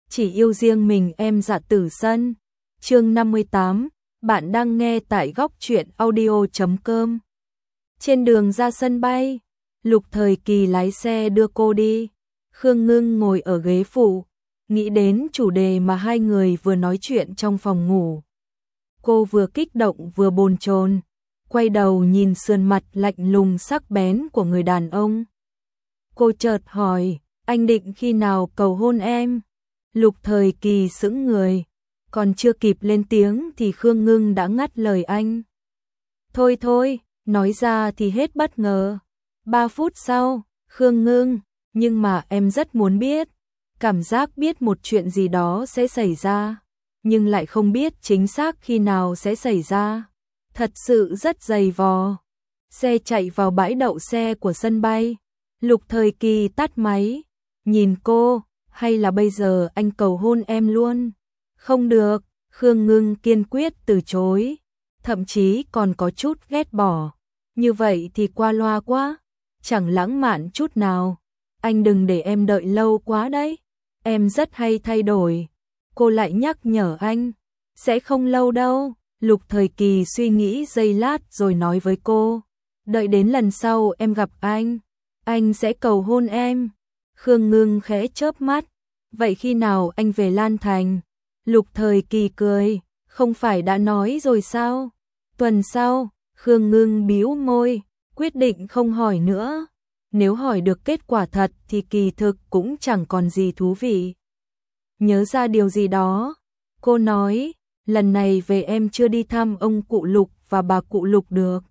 chỉ yêu riêng mình em Dạ Tử Sân. Chương 58, bạn đang nghe tại góc truyện audio.com. Trên đường ra sân bay, Lục Thời Kỳ lái xe đưa cô đi. Khương Ngưng ngồi ở ghế phụ, nghĩ đến chủ đề mà hai người vừa nói chuyện trong phòng ngủ. Cô vừa kích động vừa bồn chồn, quay đầu nhìn sườn mặt lạnh lùng sắc bén của người đàn ông. Cô chợt hỏi, anh định khi nào cầu hôn em? Lục Thời Kỳ sững người, còn chưa kịp lên tiếng thì Khương Ngưng đã ngắt lời anh. Thôi thôi, nói ra thì hết bất ngờ. 3 phút sau, Khương Ngưng, nhưng mà em rất muốn biết. Cảm giác biết một chuyện gì đó sẽ xảy ra, nhưng lại không biết chính xác khi nào sẽ xảy ra. Thật sự rất dày vò. Xe chạy vào bãi đậu xe của sân bay. Lục Thời Kỳ tắt máy, nhìn cô, hay là bây giờ anh cầu hôn em luôn? Không được, Khương Ngưng kiên quyết từ chối, thậm chí còn có chút ghét bỏ. Như vậy thì qua loa quá, chẳng lãng mạn chút nào. Anh đừng để em đợi lâu quá đấy, em rất hay thay đổi. Cô lại nhắc nhở anh, sẽ không lâu đâu. Lục Thời Kỳ suy nghĩ giây lát rồi nói với cô, đợi đến lần sau em gặp anh sẽ cầu hôn em. Khương Ngưng khẽ chớp mắt, vậy khi nào anh về Lan Thành? Lục Thời Kỳ cười, không phải đã nói rồi sao? Tuần sau. Khương Ngưng bĩu môi, quyết định không hỏi nữa. Nếu hỏi được kết quả thật thì kỳ thực cũng chẳng còn gì thú vị. Nhớ ra điều gì đó, cô nói, lần này về em chưa đi thăm ông cụ Lục và bà cụ Lục được.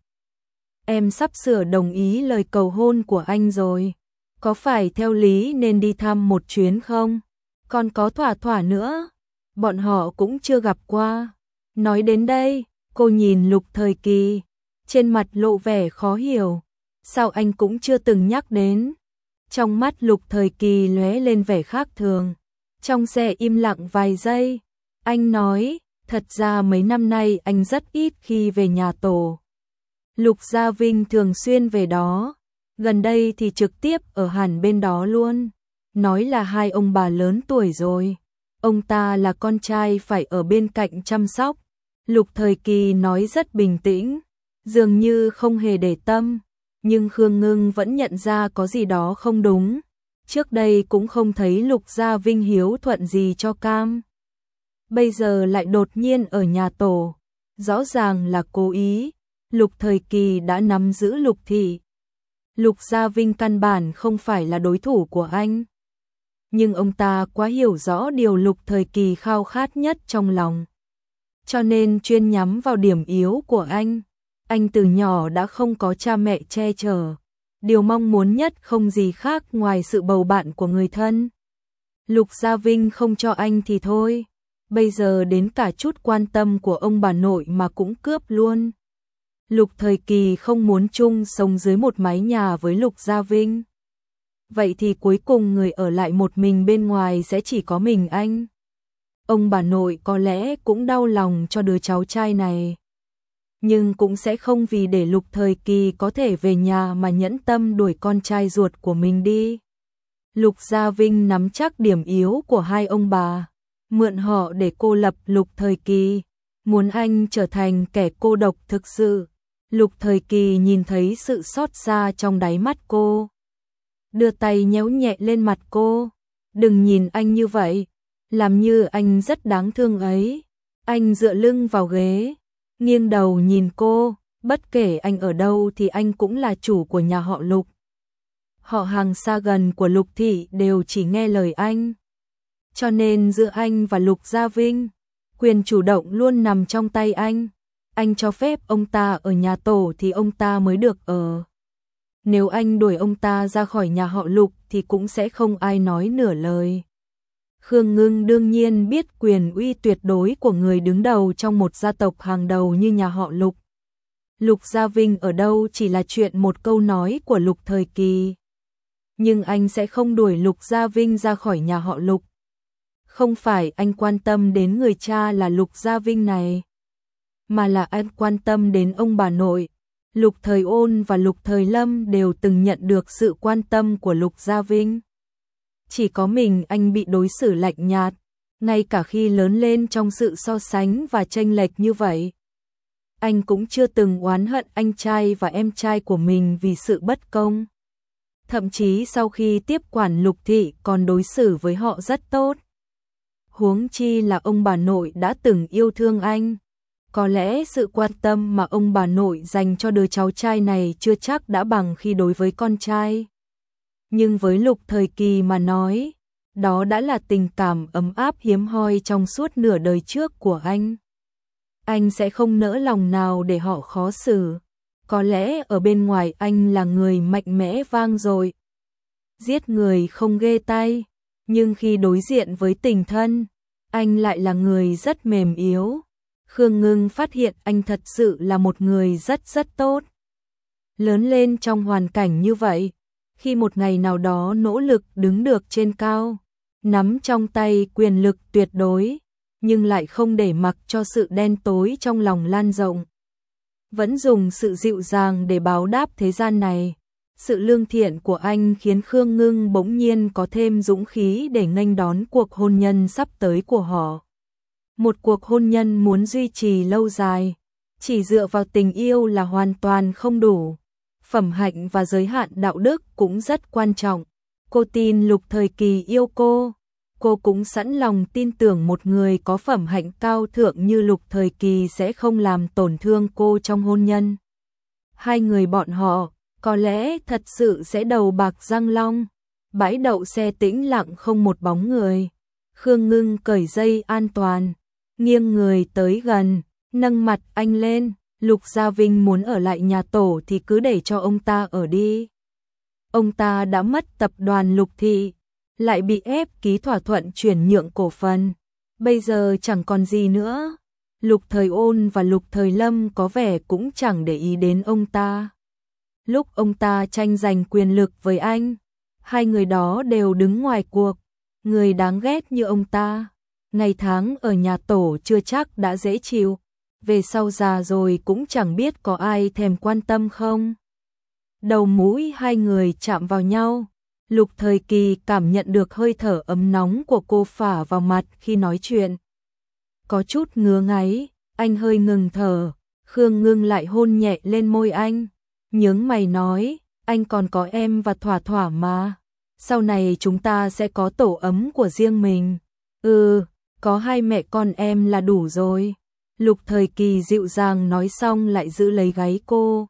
Em sắp sửa đồng ý lời cầu hôn của anh rồi. Có phải theo lý nên đi thăm một chuyến không? Còn có thỏa thỏa nữa. Bọn họ cũng chưa gặp qua. Nói đến đây, cô nhìn Lục Thời Kỳ, trên mặt lộ vẻ khó hiểu. Sao anh cũng chưa từng nhắc đến? Trong mắt Lục Thời Kỳ lóe lên vẻ khác thường. Trong xe im lặng vài giây, anh nói, thật ra mấy năm nay anh rất ít khi về nhà tổ. Lục Gia Vinh thường xuyên về đó, gần đây thì trực tiếp ở hẳn bên đó luôn. Nói là hai ông bà lớn tuổi rồi, ông ta là con trai phải ở bên cạnh chăm sóc. Lục Thời Kỳ nói rất bình tĩnh, dường như không hề để tâm, nhưng Khương Ngưng vẫn nhận ra có gì đó không đúng. Trước đây cũng không thấy Lục Gia Vinh hiếu thuận gì cho Cam. Bây giờ lại đột nhiên ở nhà tổ, rõ ràng là cố ý. Lục Thời Kỳ đã nắm giữ Lục thị. Lục Gia Vinh căn bản không phải là đối thủ của anh. Nhưng ông ta quá hiểu rõ điều Lục Thời Kỳ khao khát nhất trong lòng. Cho nên chuyên nhắm vào điểm yếu của anh. Anh từ nhỏ đã không có cha mẹ che chở. Điều mong muốn nhất không gì khác ngoài sự bầu bạn của người thân. Lục Gia Vinh không cho anh thì thôi. Bây giờ đến cả chút quan tâm của ông bà nội mà cũng cướp luôn. Lục Thời Kỳ không muốn chung sống dưới một mái nhà với Lục Gia Vinh. Vậy thì cuối cùng người ở lại một mình bên ngoài sẽ chỉ có mình anh. Ông bà nội có lẽ cũng đau lòng cho đứa cháu trai này. Nhưng cũng sẽ không vì để Lục Thời Kỳ có thể về nhà mà nhẫn tâm đuổi con trai ruột của mình đi. Lục Gia Vinh nắm chắc điểm yếu của hai ông bà, mượn họ để cô lập Lục Thời Kỳ, muốn anh trở thành kẻ cô độc thực sự. Lục Thời Kỳ nhìn thấy sự xót xa trong đáy mắt cô, đưa tay nhéo nhẹ lên mặt cô. Đừng nhìn anh như vậy, làm như anh rất đáng thương ấy. Anh dựa lưng vào ghế, nghiêng đầu nhìn cô, bất kể anh ở đâu thì anh cũng là chủ của nhà họ Lục. Họ hàng xa gần của Lục thị đều chỉ nghe lời anh. Cho nên giữa anh và Lục Gia Vinh, quyền chủ động luôn nằm trong tay anh. Anh cho phép ông ta ở nhà tổ thì ông ta mới được ở. Nếu anh đuổi ông ta ra khỏi nhà họ Lục thì cũng sẽ không ai nói nửa lời. Khương Ngưng đương nhiên biết quyền uy tuyệt đối của người đứng đầu trong một gia tộc hàng đầu như nhà họ Lục. Lục Gia Vinh ở đâu chỉ là chuyện một câu nói của Lục Thời Kỳ. Nhưng anh sẽ không đuổi Lục Gia Vinh ra khỏi nhà họ Lục. Không phải anh quan tâm đến người cha là Lục Gia Vinh này, mà là anh quan tâm đến ông bà nội. Lục Thời Ôn và Lục Thời Lâm đều từng nhận được sự quan tâm của Lục Gia Vinh. Chỉ có mình anh bị đối xử lạnh nhạt, Ngay cả khi lớn lên trong sự so sánh và chênh lệch như vậy, anh cũng chưa từng oán hận anh trai và em trai của mình vì sự bất công. Thậm chí sau khi tiếp quản Lục thị còn đối xử với họ rất tốt. Huống chi là ông bà nội đã từng yêu thương anh. Có lẽ sự quan tâm mà ông bà nội dành cho đứa cháu trai này chưa chắc đã bằng khi đối với con trai. Nhưng với Lục Thời Kỳ mà nói, đó đã là tình cảm ấm áp hiếm hoi trong suốt nửa đời trước của anh. Anh sẽ không nỡ lòng nào để họ khó xử. Có lẽ ở bên ngoài anh là người mạnh mẽ vang dội, giết người không ghê tay, nhưng khi đối diện với tình thân, anh lại là người rất mềm yếu. Khương Ngưng phát hiện anh thật sự là một người rất tốt. Lớn lên trong hoàn cảnh như vậy, khi một ngày nào đó nỗ lực đứng được trên cao, nắm trong tay quyền lực tuyệt đối, nhưng lại không để mặc cho sự đen tối trong lòng lan rộng. Vẫn dùng sự dịu dàng để báo đáp thế gian này. Sự lương thiện của anh khiến Khương Ngưng bỗng nhiên có thêm dũng khí để nghênh đón cuộc hôn nhân sắp tới của họ. Một cuộc hôn nhân muốn duy trì lâu dài, chỉ dựa vào tình yêu là hoàn toàn không đủ. Phẩm hạnh và giới hạn đạo đức cũng rất quan trọng. Cô tin Lục Thời Kỳ yêu cô cũng sẵn lòng tin tưởng một người có phẩm hạnh cao thượng như Lục Thời Kỳ sẽ không làm tổn thương cô trong hôn nhân. Hai người bọn họ có lẽ thật sự sẽ đầu bạc răng long. Bãi đậu xe tĩnh lặng không một bóng người. Khương Ngưng cởi dây an toàn, nghiêng người tới gần, nâng mặt anh lên. Lục Gia Vinh muốn ở lại nhà tổ thì cứ để cho ông ta ở đi. Ông ta đã mất tập đoàn Lục thị, lại bị ép ký thỏa thuận chuyển nhượng cổ phần. Bây giờ chẳng còn gì nữa. Lục Thời Ôn và Lục Thời Lâm có vẻ cũng chẳng để ý đến ông ta. Lúc ông ta tranh giành quyền lực với anh, hai người đó đều đứng ngoài cuộc. Người đáng ghét như ông ta, ngày tháng ở nhà tổ chưa chắc đã dễ chịu. Về sau già rồi cũng chẳng biết có ai thèm quan tâm không. Đầu mũi hai người chạm vào nhau. Lục Thời Kỳ cảm nhận được hơi thở ấm nóng của cô phả vào mặt khi nói chuyện. Có chút ngứa ngáy, anh hơi ngừng thở. Khương Ngưng lại hôn nhẹ lên môi anh, nhướng mày nói, anh còn có em và Thỏa Thỏa mà. Sau này chúng ta sẽ có tổ ấm của riêng mình. Có hai mẹ con em là đủ rồi. Lục Thời Kỳ dịu dàng nói xong lại giữ lấy gáy cô,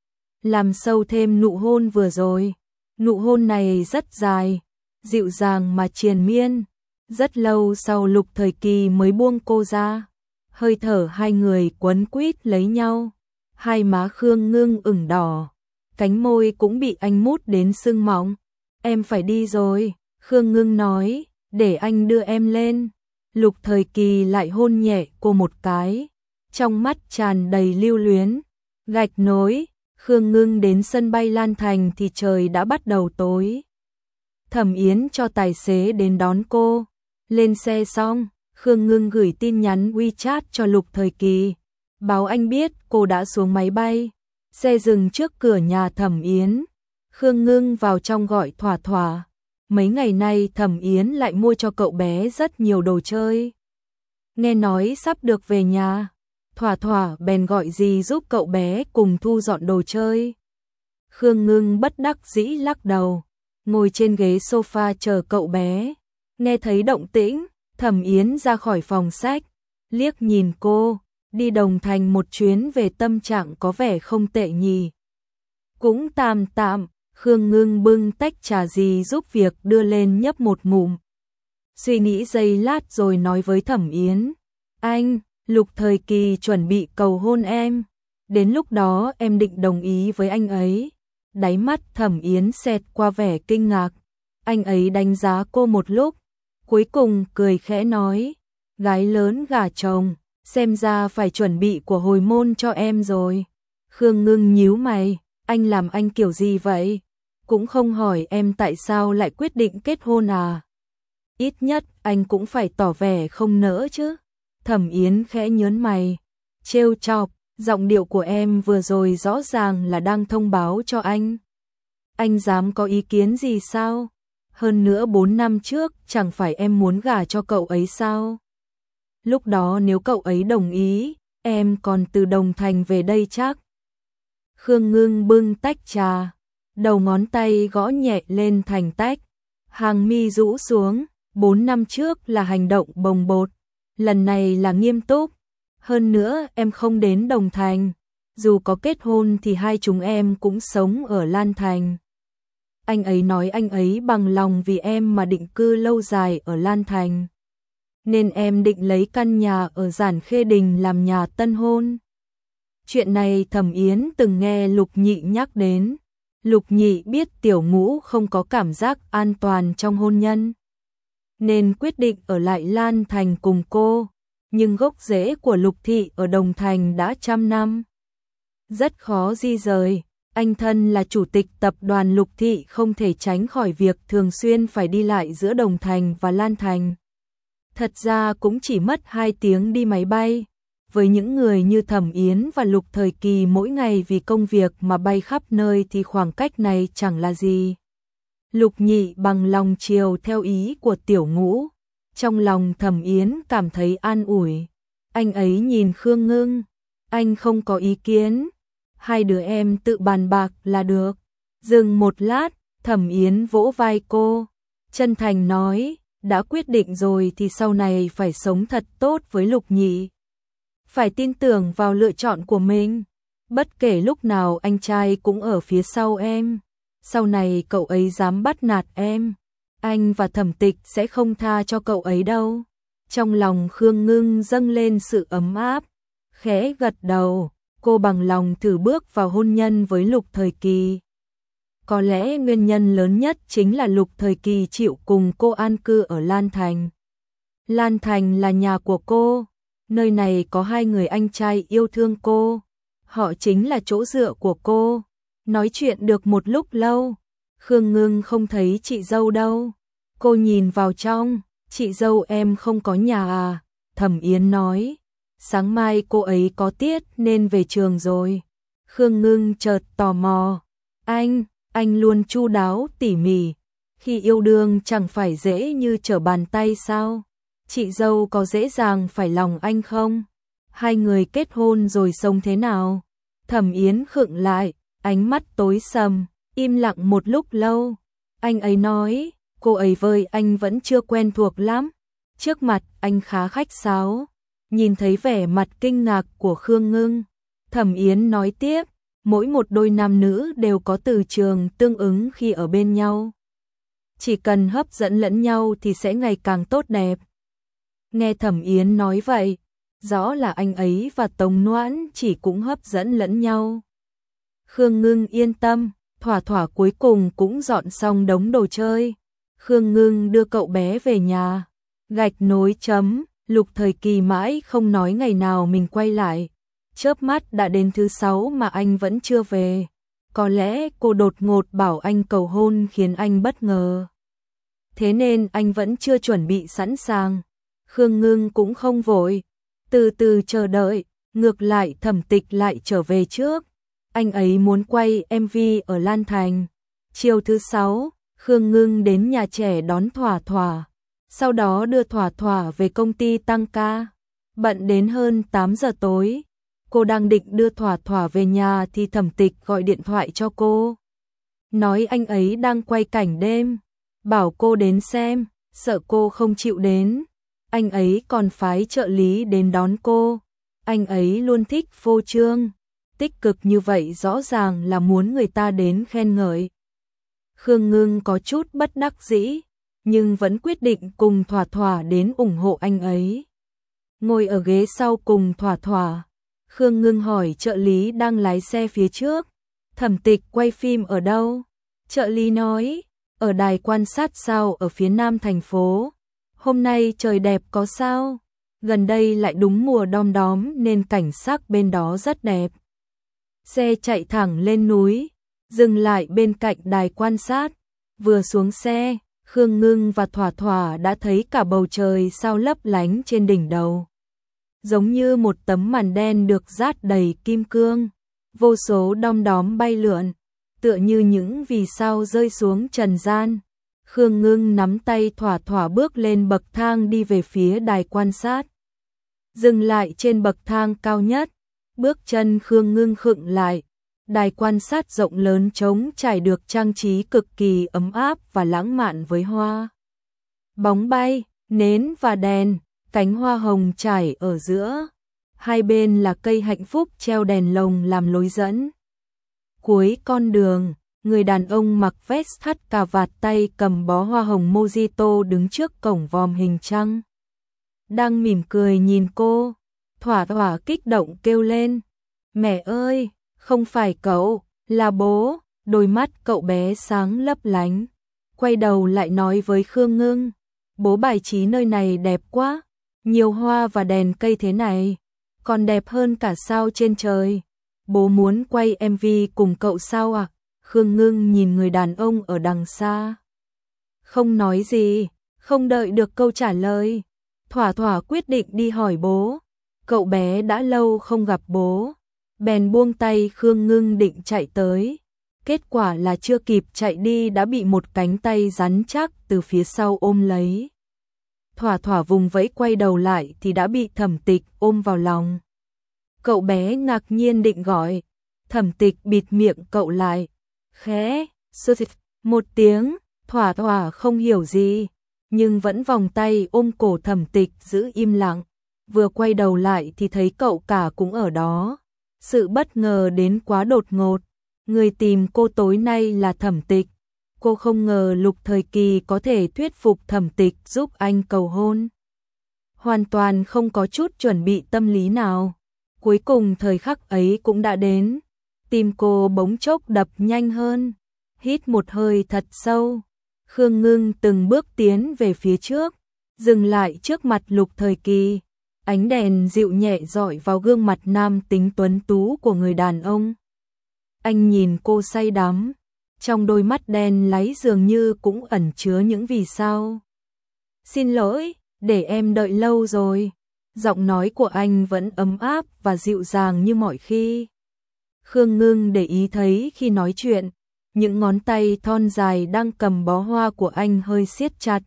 làm sâu thêm nụ hôn vừa rồi. Nụ hôn này rất dài, dịu dàng mà triền miên. Rất lâu sau Lục Thời Kỳ mới buông cô ra. Hơi thở hai người quấn quýt lấy nhau. Hai má Khương Ngưng ửng đỏ, cánh môi cũng bị anh mút đến sưng mọng. Em phải đi rồi, Khương Ngưng nói, để anh đưa em lên. Lục Thời Kỳ lại hôn nhẹ cô một cái, trong mắt tràn đầy lưu luyến. Gạch nối, Khương Ngưng đến sân bay Lan Thành thì trời đã bắt đầu tối. Thẩm Yến cho tài xế đến đón cô. Lên xe xong, Khương Ngưng gửi tin nhắn WeChat cho Lục Thời Kỳ, báo anh biết cô đã xuống máy bay. Xe dừng trước cửa nhà Thẩm Yến. Khương Ngưng vào trong gọi Thỏa Thỏa. Mấy ngày nay Thẩm Yến lại mua cho cậu bé rất nhiều đồ chơi. Nghe nói sắp được về nhà, Thỏa Thỏa bèn gọi dì giúp cậu bé cùng thu dọn đồ chơi. Khương Ngưng bất đắc dĩ lắc đầu, ngồi trên ghế sofa chờ cậu bé. Nghe thấy động tĩnh, Thẩm Yến ra khỏi phòng sách, liếc nhìn cô, đi Đồng Thành một chuyến về tâm trạng có vẻ không tệ nhỉ. Cũng tạm tạm. Khương Ngưng bưng tách trà gì giúp việc đưa lên nhấp một ngụm. Suy nghĩ giây lát rồi nói với Thẩm Yến, anh, Lục Thời Kỳ chuẩn bị cầu hôn em. Đến lúc đó em định đồng ý với anh ấy. Đáy mắt Thẩm Yến xẹt qua vẻ kinh ngạc. Anh ấy đánh giá cô một lúc, cuối cùng cười khẽ nói, gái lớn gả chồng, xem ra phải chuẩn bị của hồi môn cho em rồi. Khương Ngưng nhíu mày, anh làm anh kiểu gì vậy? Cũng không hỏi em tại sao lại quyết định kết hôn à? Ít nhất anh cũng phải tỏ vẻ không nỡ chứ. Thẩm Yến khẽ nhớn mày, trêu chọc, giọng điệu của em vừa rồi rõ ràng là đang thông báo cho anh. Anh dám có ý kiến gì sao? Hơn nữa 4 năm trước chẳng phải em muốn gả cho cậu ấy sao? Lúc đó nếu cậu ấy đồng ý, em còn từ Đồng Thành về đây chắc. Khương Ngưng bưng tách trà, đầu ngón tay gõ nhẹ lên thành tách, hàng mi rũ xuống, 4 năm trước là hành động bồng bột, lần này là nghiêm túc. Hơn nữa em không đến Đồng Thành, dù có kết hôn thì hai chúng em cũng sống ở Lan Thành. Anh ấy nói anh ấy bằng lòng vì em mà định cư lâu dài ở Lan Thành. Nên em định lấy căn nhà ở Giản Khê Đình làm nhà tân hôn. Chuyện này Thẩm Yến từng nghe Lục Nhị nhắc đến. Lục Nhị biết Tiểu Ngũ không có cảm giác an toàn trong hôn nhân, nên quyết định ở lại Lan Thành cùng cô. Nhưng gốc rễ của Lục Thị ở Đồng Thành đã trăm năm, rất khó di rời. Anh thân là chủ tịch tập đoàn Lục Thị không thể tránh khỏi việc thường xuyên phải đi lại giữa Đồng Thành và Lan Thành. Thật ra cũng chỉ mất 2 tiếng đi máy bay. Với những người như Thẩm Yến và Lục Thời Kỳ mỗi ngày vì công việc mà bay khắp nơi thì khoảng cách này chẳng là gì. Lục Nhị bằng lòng chiều theo ý của Tiểu Ngũ. Trong lòng Thẩm Yến cảm thấy an ủi. Anh ấy nhìn Khương Ngưng. Anh không có ý kiến. Hai đứa em tự bàn bạc là được. Dừng một lát, Thẩm Yến vỗ vai cô. Chân thành nói, đã quyết định rồi thì sau này phải sống thật tốt với Lục Nhị. Phải tin tưởng vào lựa chọn của mình. Bất kể lúc nào anh trai cũng ở phía sau em. Sau này cậu ấy dám bắt nạt em, anh và Thẩm Tịch sẽ không tha cho cậu ấy đâu. Trong lòng Khương Ngưng dâng lên sự ấm áp, khẽ gật đầu, cô bằng lòng thử bước vào hôn nhân với Lục Thời Kỳ. Có lẽ nguyên nhân lớn nhất chính là Lục Thời Kỳ chịu cùng cô an cư ở Lan Thành. Lan Thành là nhà của cô, nơi này có 2 người anh trai yêu thương cô, họ chính là chỗ dựa của cô. Nói chuyện được một lúc lâu, Khương Ngưng không thấy chị dâu đâu. Cô nhìn vào trong, chị dâu em không có nhà à? Thẩm Yến nói, sáng mai cô ấy có tiết nên về trường rồi. Khương Ngưng chợt tò mò, anh luôn chu đáo tỉ mỉ, khi yêu đương chẳng phải dễ như trở bàn tay sao? Chị dâu có dễ dàng phải lòng anh không? 2 người kết hôn rồi sống thế nào? Thẩm Yến khựng lại, ánh mắt tối sầm, im lặng một lúc lâu. Anh ấy nói, cô ấy với anh vẫn chưa quen thuộc lắm. Trước mặt anh khá khách sáo. Nhìn thấy vẻ mặt kinh ngạc của Khương Ngưng, Thẩm Yến nói tiếp, mỗi một đôi nam nữ đều có từ trường tương ứng khi ở bên nhau. Chỉ cần hấp dẫn lẫn nhau thì sẽ ngày càng tốt đẹp. Nghe Thẩm Yến nói vậy, rõ là anh ấy và Tống Noãn chỉ cũng hấp dẫn lẫn nhau. Khương Ngưng yên tâm, thỏa thỏa cuối cùng cũng dọn xong đống đồ chơi. Khương Ngưng đưa cậu bé về nhà. Gạch nối chấm, Lục Thời Kỳ mãi không nói ngày nào mình quay lại. Chớp mắt đã đến thứ 6 mà anh vẫn chưa về. Có lẽ cô đột ngột bảo anh cầu hôn khiến anh bất ngờ. Thế nên anh vẫn chưa chuẩn bị sẵn sàng. Khương Ngưng cũng không vội, từ từ chờ đợi, ngược lại Thẩm Tịch lại trở về trước. Anh ấy muốn quay MV ở Lan Thành. Chiều thứ 6, Khương Ngưng đến nhà trẻ đón Thỏa Thỏa, sau đó đưa Thỏa Thỏa về công ty tăng ca. Bận đến hơn 8 giờ tối, cô đang định đưa Thỏa Thỏa về nhà thì Thẩm Tịch gọi điện thoại cho cô. Nói anh ấy đang quay cảnh đêm, bảo cô đến xem, sợ cô không chịu đến. Anh ấy còn phái trợ lý đến đón cô. Anh ấy luôn thích phô trương, tích cực như vậy rõ ràng là muốn người ta đến khen ngợi. Khương Ngưng có chút bất đắc dĩ, nhưng vẫn quyết định cùng Thỏa Thỏa đến ủng hộ anh ấy. Ngồi ở ghế sau cùng Thỏa Thỏa, Khương Ngưng hỏi trợ lý đang lái xe phía trước, Thẩm Tịch quay phim ở đâu? Trợ lý nói, ở đài quan sát sao ở phía nam thành phố. Hôm nay trời đẹp có sao? Gần đây lại đúng mùa đom đóm nên cảnh sắc bên đó rất đẹp. Xe chạy thẳng lên núi, dừng lại bên cạnh đài quan sát. Vừa xuống xe, Khương Ngưng và Thỏa Thỏa đã thấy cả bầu trời sao lấp lánh trên đỉnh đầu. Giống như một tấm màn đen được dát đầy kim cương, vô số đom đóm bay lượn, tựa như những vì sao rơi xuống trần gian. Khương Ngưng nắm tay Thỏa Thỏa bước lên bậc thang đi về phía đài quan sát. Dừng lại trên bậc thang cao nhất, bước chân Khương Ngưng khựng lại. Đài quan sát rộng lớn trống trải được trang trí cực kỳ ấm áp và lãng mạn với hoa bóng bay, nến và đèn, cánh hoa hồng trải ở giữa. Hai bên là cây hạnh phúc treo đèn lồng làm lối dẫn. Cuối con đường, người đàn ông mặc vest thắt cà vạt tay cầm bó hoa hồng mojito đứng trước cổng vòm hình trăng. Đang mỉm cười nhìn cô, Thỏa Thỏa kích động kêu lên. Mẹ ơi, không phải cậu, là bố. Đôi mắt cậu bé sáng lấp lánh. Quay đầu lại nói với Khương Ngưng. Bố bài trí nơi này đẹp quá. Nhiều hoa và đèn cây thế này. Còn đẹp hơn cả sao trên trời. Bố muốn quay MV cùng cậu sao ạ? Khương Ngưng nhìn người đàn ông ở đằng xa. Không nói gì, không đợi được câu trả lời. Thỏa Thỏa quyết định đi hỏi bố. Cậu bé đã lâu không gặp bố. Bèn buông tay Khương Ngưng định chạy tới. Kết quả là chưa kịp chạy đi đã bị một cánh tay rắn chắc từ phía sau ôm lấy. Thỏa Thỏa vùng vẫy quay đầu lại thì đã bị Thẩm Tịch ôm vào lòng. Cậu bé ngạc nhiên định gọi. Thẩm Tịch bịt miệng cậu lại. Khẽ, sơ thịt, một tiếng, Thỏa Thỏa không hiểu gì. Nhưng vẫn vòng tay ôm cổ Thẩm Tịch giữ im lặng. Vừa quay đầu lại thì thấy cậu cả cũng ở đó. Sự bất ngờ đến quá đột ngột. Người tìm cô tối nay là Thẩm Tịch. Cô không ngờ Lục Thời Kỳ có thể thuyết phục Thẩm Tịch giúp anh cầu hôn. Hoàn toàn không có chút chuẩn bị tâm lý nào. Cuối cùng thời khắc ấy cũng đã đến. Tim cô bỗng chốc đập nhanh hơn. Hít một hơi thật sâu. Khương Ngưng từng bước tiến về phía trước. Dừng lại trước mặt Lục Thời Kỳ. Ánh đèn dịu nhẹ rọi vào gương mặt nam tính tuấn tú của người đàn ông. Anh nhìn cô say đắm. Trong đôi mắt đen láy dường như cũng ẩn chứa những vì sao. Xin lỗi, để em đợi lâu rồi. Giọng nói của anh vẫn ấm áp và dịu dàng như mọi khi. Khương Ngưng để ý thấy khi nói chuyện, những ngón tay thon dài đang cầm bó hoa của anh hơi siết chặt.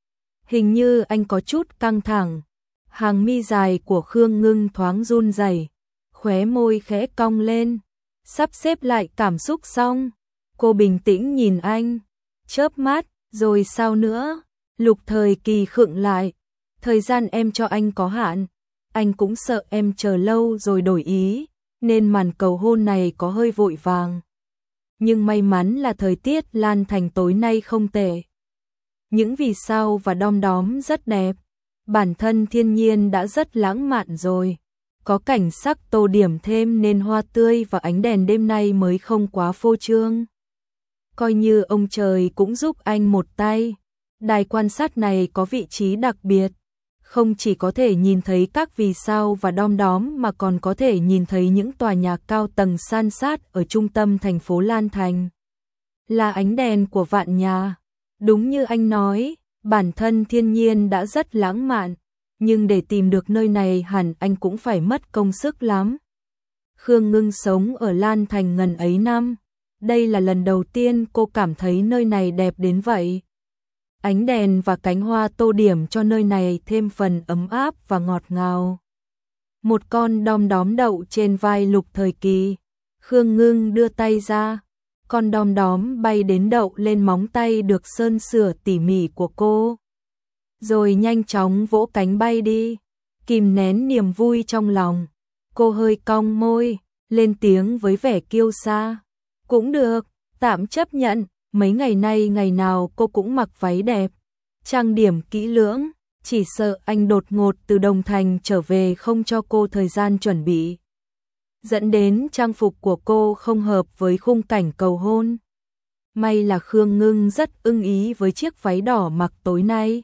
Hình như anh có chút căng thẳng. Hàng mi dài của Khương Ngưng thoáng run rẩy, khóe môi khẽ cong lên. Sắp xếp lại cảm xúc xong, cô bình tĩnh nhìn anh, chớp mắt, rồi sao nữa? Lục Thời Kỳ khựng lại. Thời gian em cho anh có hạn, anh cũng sợ em chờ lâu rồi đổi ý, nên màn cầu hôn này có hơi vội vàng. Nhưng may mắn là thời tiết Lan Thành tối nay không tệ. Những vì sao và đom đóm rất đẹp. Bản thân thiên nhiên đã rất lãng mạn rồi. Có cảnh sắc tô điểm thêm nên hoa tươi và ánh đèn đêm nay mới không quá phô trương. Coi như ông trời cũng giúp anh một tay. Đài quan sát này có vị trí đặc biệt. Không chỉ có thể nhìn thấy các vì sao và đom đóm mà còn có thể nhìn thấy những tòa nhà cao tầng san sát ở trung tâm thành phố Lan Thành. Là ánh đèn của vạn nhà. Đúng như anh nói, bản thân thiên nhiên đã rất lãng mạn, nhưng để tìm được nơi này hẳn anh cũng phải mất công sức lắm. Khương Ngưng sống ở Lan Thành ngần ấy năm, đây là lần đầu tiên cô cảm thấy nơi này đẹp đến vậy. Ánh đèn và cánh hoa tô điểm cho nơi này thêm phần ấm áp và ngọt ngào. Một con đom đóm đậu trên vai Lục Thời Kỳ. Khương Ngưng đưa tay ra. Con đom đóm bay đến đậu lên móng tay được sơn sửa tỉ mỉ của cô. Rồi nhanh chóng vỗ cánh bay đi. Kìm nén niềm vui trong lòng. Cô hơi cong môi, lên tiếng với vẻ kiêu sa. Cũng được, tạm chấp nhận. Mấy ngày nay ngày nào cô cũng mặc váy đẹp, trang điểm kỹ lưỡng, chỉ sợ anh đột ngột từ Đồng Thành trở về không cho cô thời gian chuẩn bị. Dẫn đến trang phục của cô không hợp với khung cảnh cầu hôn. May là Khương Ngưng rất ưng ý với chiếc váy đỏ mặc tối nay.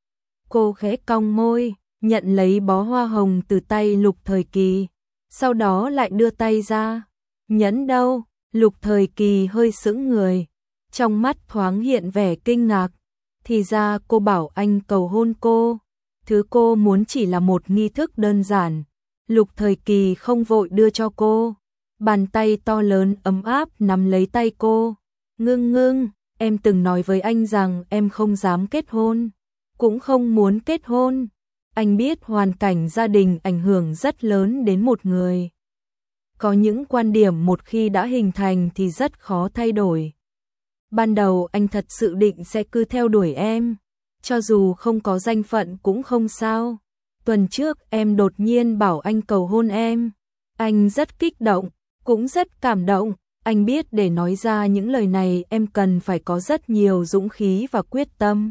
Cô khẽ cong môi, nhận lấy bó hoa hồng từ tay Lục Thời Kỳ, sau đó lại đưa tay ra. Nhẫn đâu? Lục Thời Kỳ hơi sững người. Trong mắt thoáng hiện vẻ kinh ngạc, thì ra cô bảo anh cầu hôn cô, thứ cô muốn chỉ là một nghi thức đơn giản. Lục Thời Kỳ không vội đưa cho cô, bàn tay to lớn ấm áp nắm lấy tay cô. Ngưng ngưng, em từng nói với anh rằng em không dám kết hôn, cũng không muốn kết hôn. Anh biết hoàn cảnh gia đình ảnh hưởng rất lớn đến một người. Có những quan điểm một khi đã hình thành thì rất khó thay đổi. Ban đầu anh thật sự định sẽ cứ theo đuổi em, cho dù không có danh phận cũng không sao. Tuần trước em đột nhiên bảo anh cầu hôn em. Anh rất kích động, cũng rất cảm động. Anh biết để nói ra những lời này em cần phải có rất nhiều dũng khí và quyết tâm.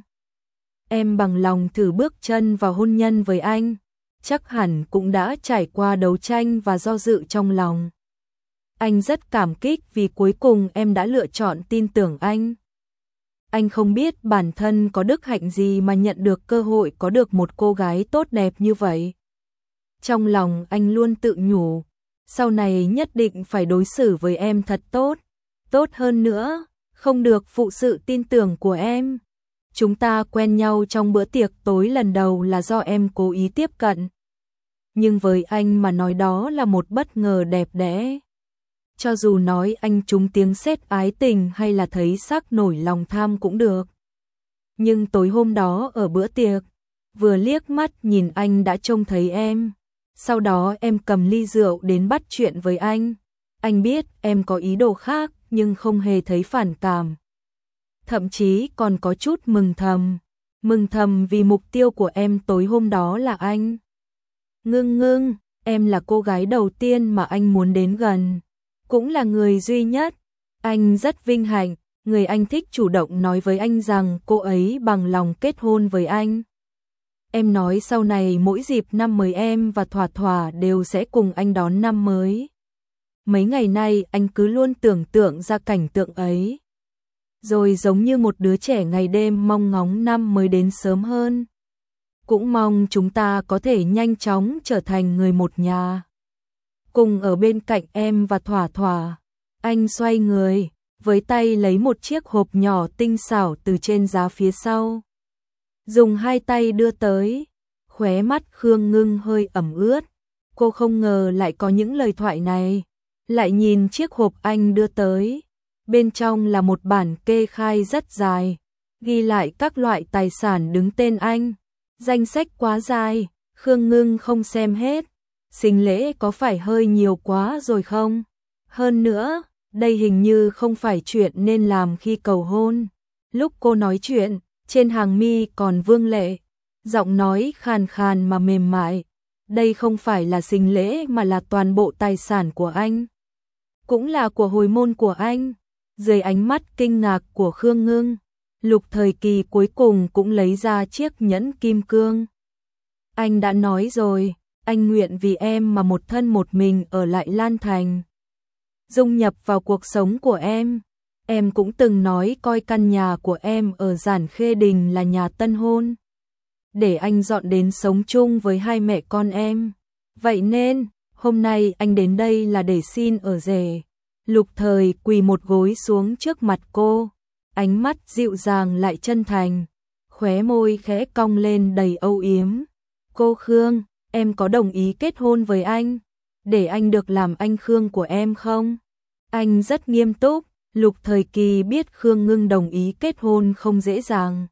Em bằng lòng thử bước chân vào hôn nhân với anh, chắc hẳn cũng đã trải qua đấu tranh và do dự trong lòng. Anh rất cảm kích vì cuối cùng em đã lựa chọn tin tưởng anh. Anh không biết bản thân có đức hạnh gì mà nhận được cơ hội có được một cô gái tốt đẹp như vậy. Trong lòng anh luôn tự nhủ, sau này nhất định phải đối xử với em thật tốt, tốt hơn nữa, không được phụ sự tin tưởng của em. Chúng ta quen nhau trong bữa tiệc tối lần đầu là do em cố ý tiếp cận. Nhưng với anh mà nói đó là một bất ngờ đẹp đẽ. Cho dù nói anh trúng tiếng sét ái tình hay là thấy sắc nổi lòng tham cũng được. Nhưng tối hôm đó ở bữa tiệc, vừa liếc mắt nhìn anh đã trông thấy em. Sau đó em cầm ly rượu đến bắt chuyện với anh. Anh biết em có ý đồ khác nhưng không hề thấy phản cảm. Thậm chí còn có chút mừng thầm vì mục tiêu của em tối hôm đó là anh. Ngưng, em là cô gái đầu tiên mà anh muốn đến gần, cũng là người duy nhất. Anh rất vinh hạnh, người anh thích chủ động nói với anh rằng cô ấy bằng lòng kết hôn với anh. Em nói sau này mỗi dịp năm mới em và Thỏa Thỏa đều sẽ cùng anh đón năm mới. Mấy ngày nay anh cứ luôn tưởng tượng ra cảnh tượng ấy. Rồi giống như một đứa trẻ ngày đêm mong ngóng năm mới đến sớm hơn. Cũng mong chúng ta có thể nhanh chóng trở thành người một nhà. Cùng ở bên cạnh em và Thỏa Thỏa. Anh xoay người, với tay lấy một chiếc hộp nhỏ tinh xảo từ trên giá phía sau. Dùng hai tay đưa tới, khóe mắt Khương Ngưng hơi ẩm ướt. Cô không ngờ lại có những lời thoại này. Lại nhìn chiếc hộp anh đưa tới. Bên trong là một bản kê khai rất dài, ghi lại các loại tài sản đứng tên anh. Danh sách quá dài, Khương Ngưng không xem hết. Sinh lễ có phải hơi nhiều quá rồi không? Hơn nữa, đây hình như không phải chuyện nên làm khi cầu hôn. Lúc cô nói chuyện, trên hàng mi còn vương lệ, giọng nói khàn khàn mà mềm mại. Đây không phải là sinh lễ mà là toàn bộ tài sản của anh. Cũng là của hồi môn của anh. Dưới ánh mắt kinh ngạc của Khương Ngưng, Lục Thời Kỳ cuối cùng cũng lấy ra chiếc nhẫn kim cương. Anh đã nói rồi, anh nguyện vì em mà một thân một mình ở lại Lan Thành. Dung nhập vào cuộc sống của em. Em cũng từng nói coi căn nhà của em ở Giản Khê Đình là nhà tân hôn. Để anh dọn đến sống chung với hai mẹ con em. Vậy nên, hôm nay anh đến đây là để xin ở rể. Lục Thời quỳ một gối xuống trước mặt cô, ánh mắt dịu dàng lại chân thành, khóe môi khẽ cong lên đầy âu yếm. Cô Khương, em có đồng ý kết hôn với anh, để anh được làm anh Khương của em không? Anh rất nghiêm túc, Lục Thời Kỳ biết Khương Ngưng đồng ý kết hôn không dễ dàng.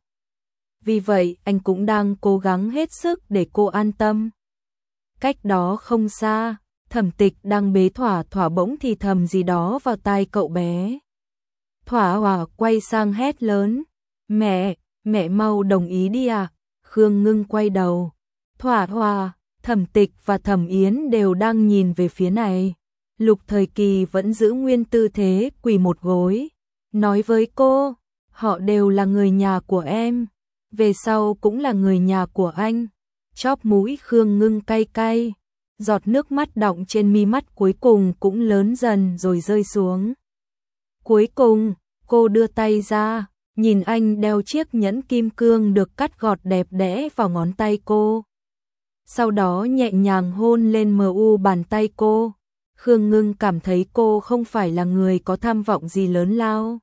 Vì vậy anh cũng đang cố gắng hết sức để cô an tâm. Cách đó không xa, Thẩm Tịch đang bế Thỏa Thỏa bỗng thì thầm gì đó vào tai cậu bé. Thỏa Hòa quay sang hét lớn, mẹ mau đồng ý đi à? Khương Ngưng quay đầu, Thỏa Hòa, Thẩm Tịch và Thẩm Yến đều đang nhìn về phía này. Lục Thời Kỳ vẫn giữ nguyên tư thế quỳ một gối, nói với cô, họ đều là người nhà của em, về sau cũng là người nhà của anh. Chóp mũi Khương Ngưng cay cay. Giọt nước mắt đọng trên mi mắt cuối cùng cũng lớn dần rồi rơi xuống. Cuối cùng, cô đưa tay ra, nhìn anh đeo chiếc nhẫn kim cương được cắt gọt đẹp đẽ vào ngón tay cô. Sau đó nhẹ nhàng hôn lên bàn tay cô. Khương Ngưng cảm thấy cô không phải là người có tham vọng gì lớn lao.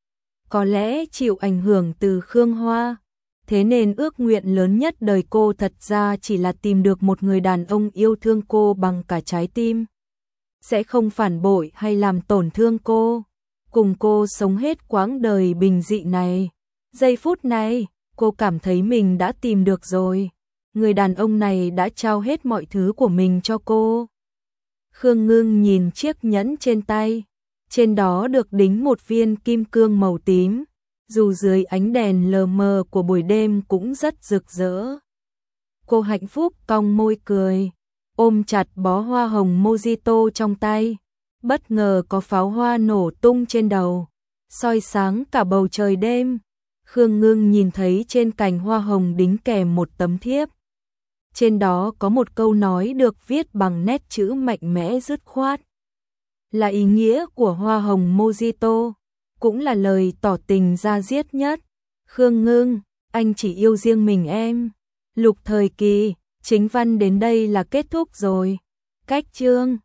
Có lẽ chịu ảnh hưởng từ Khương Hoa. Thế nên ước nguyện lớn nhất đời cô thật ra chỉ là tìm được một người đàn ông yêu thương cô bằng cả trái tim. Sẽ không phản bội hay làm tổn thương cô. cùng cô sống hết quãng đời bình dị này. Giây phút này, cô cảm thấy mình đã tìm được rồi. Người đàn ông này đã trao hết mọi thứ của mình cho cô. Khương Ngưng nhìn chiếc nhẫn trên tay, trên đó được đính một viên kim cương màu tím, dù dưới ánh đèn lờ mờ của buổi đêm cũng rất rực rỡ. Cô hạnh phúc cong môi cười, ôm chặt bó hoa hồng mojito trong tay, bất ngờ có pháo hoa nổ tung trên đầu, soi sáng cả bầu trời đêm. Khương Ngưng nhìn thấy trên cành hoa hồng đính kèm một tấm thiếp. Trên đó có một câu nói được viết bằng nét chữ mạnh mẽ dứt khoát. Là ý nghĩa của hoa hồng mojito, cũng là lời tỏ tình da diết nhất. Khương Ngưng, anh chỉ yêu riêng mình em. Lục Thời Kỳ, chính văn đến đây là kết thúc rồi. Cách chương